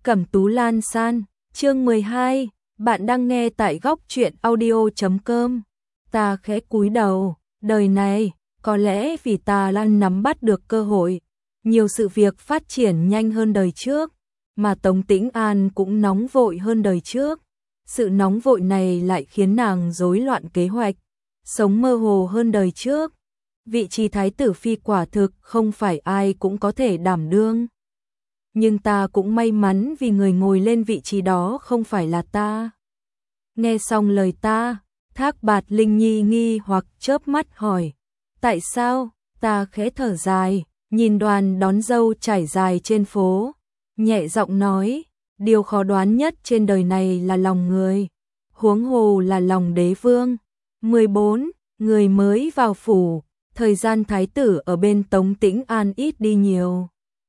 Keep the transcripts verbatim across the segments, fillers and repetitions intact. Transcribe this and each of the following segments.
Cẩm Tú Lan San, chương mười hai, bạn đang nghe tại góc truyện audio chấm com. Ta khẽ cúi đầu, đời này, có lẽ vì ta đang nắm bắt được cơ hội, nhiều sự việc phát triển nhanh hơn đời trước, mà Tống Tĩnh An cũng nóng vội hơn đời trước. Sự nóng vội này lại khiến nàng rối loạn kế hoạch, sống mơ hồ hơn đời trước. Vị trí thái tử phi quả thực không phải ai cũng có thể đảm đương. Nhưng ta cũng may mắn vì người ngồi lên vị trí đó không phải là ta. Nghe xong lời ta, Thác Bạt Linh Nhi nghi hoặc chớp mắt hỏi, tại sao? Ta khẽ thở dài, nhìn đoàn đón dâu trải dài trên phố, nhẹ giọng nói, điều khó đoán nhất trên đời này là lòng người, huống hồ là lòng đế vương. mười bốn, người mới vào phủ, thời gian thái tử ở bên Tống Tĩnh An ít đi nhiều.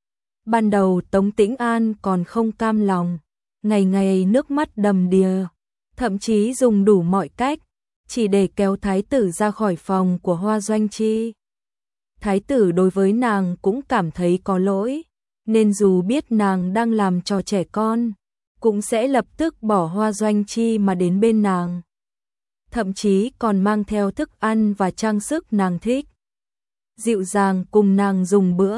Ban đầu Tống Tĩnh An còn không cam lòng, ngày ngày nước mắt đầm đìa, thậm chí dùng đủ mọi cách, chỉ để kéo thái tử ra khỏi phòng của Hoa Doanh Chi. Thái tử đối với nàng cũng cảm thấy có lỗi, nên dù biết nàng đang làm trò trẻ con, cũng sẽ lập tức bỏ Hoa Doanh Chi mà đến bên nàng. Thậm chí còn mang theo thức ăn và trang sức nàng thích. Dịu dàng cùng nàng dùng bữa,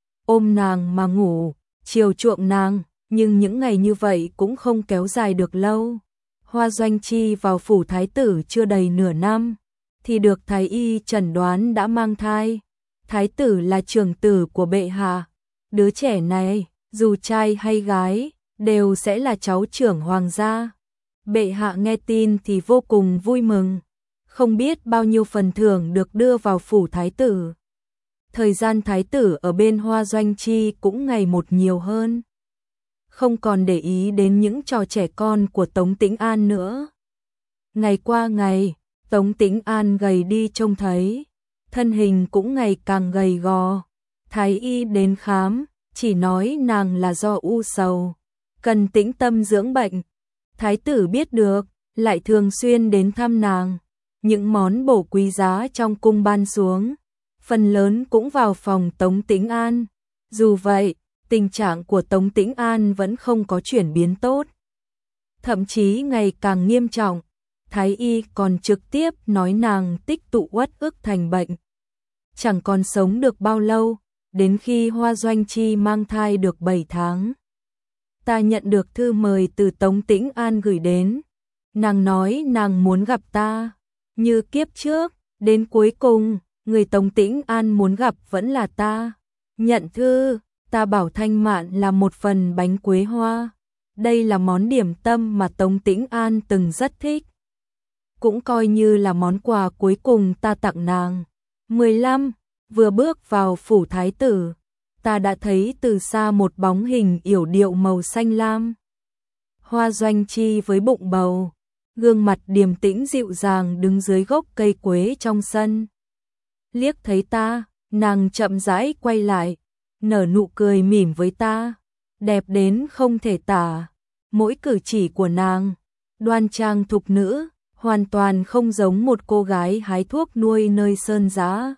ôm nàng mà ngủ, chiều chuộng nàng, nhưng những ngày như vậy cũng không kéo dài được lâu. Hoa Doanh Chi vào phủ thái tử chưa đầy nửa năm, thì được thái y chẩn đoán đã mang thai. Thái tử là trưởng tử của bệ hạ, đứa trẻ này, dù trai hay gái, đều sẽ là cháu trưởng hoàng gia. Bệ hạ nghe tin thì vô cùng vui mừng, không biết bao nhiêu phần thưởng được đưa vào phủ thái tử. Thời gian thái tử ở bên Hoa Doanh Chi cũng ngày một nhiều hơn, không còn để ý đến những trò trẻ con của Tống Tĩnh An nữa. Ngày qua ngày, Tống Tĩnh An gầy đi trông thấy, thân hình cũng ngày càng gầy gò. Thái y đến khám, chỉ nói nàng là do u sầu, cần tĩnh tâm dưỡng bệnh. Thái tử biết được, lại thường xuyên đến thăm nàng, những món bổ quý giá trong cung ban xuống, phần lớn cũng vào phòng Tống Tĩnh An. Dù vậy, tình trạng của Tống Tĩnh An vẫn không có chuyển biến tốt, thậm chí ngày càng nghiêm trọng. Thái y còn trực tiếp nói nàng tích tụ uất ức thành bệnh, chẳng còn sống được bao lâu. Đến khi Hoa Doanh Chi mang thai được bảy tháng, ta nhận được thư mời từ Tống Tĩnh An gửi đến. Nàng nói nàng muốn gặp ta, như kiếp trước, đến cuối cùng, người Tống Tĩnh An muốn gặp vẫn là ta. Nhận thư, ta bảo Thanh Mạn làm một phần bánh quế hoa. Đây là món điểm tâm mà Tống Tĩnh An từng rất thích, cũng coi như là món quà cuối cùng ta tặng nàng. mười lăm, vừa bước vào phủ thái tử, ta đã thấy từ xa một bóng hình yểu điệu màu xanh lam. Hoa Doanh Chi với bụng bầu, gương mặt điềm tĩnh dịu dàng đứng dưới gốc cây quế trong sân. Liếc thấy ta, nàng chậm rãi quay lại, nở nụ cười mỉm với ta, đẹp đến không thể tả. Mỗi cử chỉ của nàng, đoan trang thục nữ, hoàn toàn không giống một cô gái hái thuốc nuôi nơi sơn giá,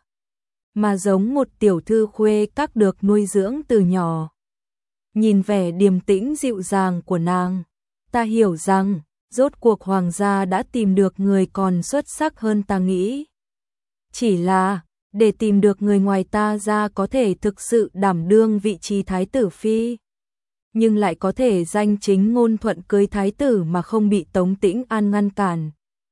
mà giống một tiểu thư khuê các được nuôi dưỡng từ nhỏ. Nhìn vẻ điềm tĩnh dịu dàng của nàng, ta hiểu rằng, rốt cuộc hoàng gia đã tìm được người còn xuất sắc hơn ta nghĩ. Chỉ là, để tìm được người ngoài ta ra có thể thực sự đảm đương vị trí thái tử phi, nhưng lại có thể danh chính ngôn thuận cưới thái tử mà không bị Tống Tĩnh An ngăn cản,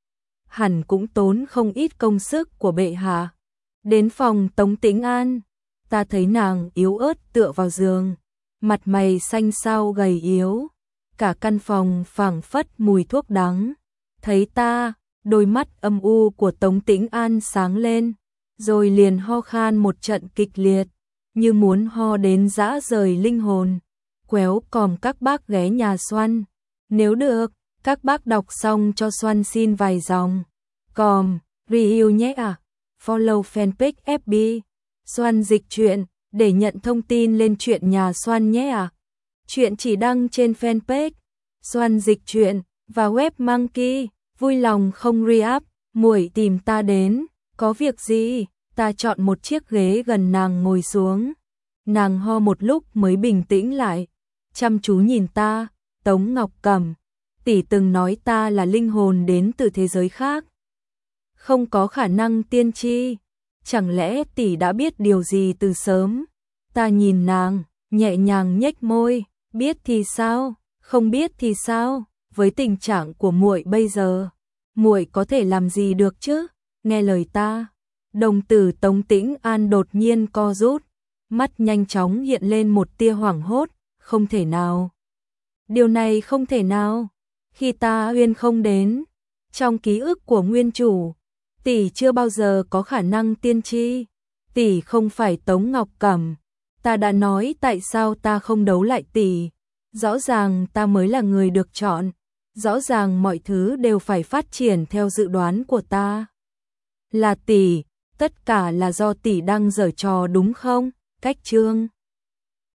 hẳn cũng tốn không ít công sức của bệ hạ. Đến phòng Tống Tĩnh An, ta thấy nàng yếu ớt tựa vào giường, mặt mày xanh xao gầy yếu, cả căn phòng phảng phất mùi thuốc đắng. Thấy ta, đôi mắt âm u của Tống Tĩnh An sáng lên, rồi liền ho khan một trận kịch liệt, như muốn ho đến rã rời linh hồn. Quéo còm các bác ghé nhà Xoăn, nếu được, các bác đọc xong cho Xoăn xin vài dòng. Còm, review nhé à. Follow fanpage ép bê, Xoăn dịch truyện, để nhận thông tin lên truyện nhà Xoăn nhé à. Truyện chỉ đăng trên fanpage, Xoăn dịch truyện, và web Monkey. Vui lòng không re-up, muội tìm ta đến, có việc gì? Ta chọn một chiếc ghế gần nàng ngồi xuống. Nàng ho một lúc mới bình tĩnh lại, chăm chú nhìn ta, Tống Ngọc Cẩm, tỷ từng nói ta là linh hồn đến từ thế giới khác. Không có khả năng tiên tri, chẳng lẽ tỷ đã biết điều gì từ sớm? Ta nhìn nàng, nhẹ nhàng nhếch môi, biết thì sao, không biết thì sao, với tình trạng của muội bây giờ, muội có thể làm gì được chứ? Nghe lời ta. Đồng tử Tống Tĩnh An đột nhiên co rút, mắt nhanh chóng hiện lên một tia hoảng hốt, không thể nào. Điều này không thể nào. Khi ta uyên không đến, trong ký ức của nguyên chủ, tỷ chưa bao giờ có khả năng tiên tri. Tỷ không phải Tống Ngọc Cẩm. Ta đã nói tại sao ta không đấu lại tỷ. Rõ ràng ta mới là người được chọn. Rõ ràng mọi thứ đều phải phát triển theo dự đoán của ta. Là tỷ, tất cả là do tỷ đang giở trò đúng không? Cách chương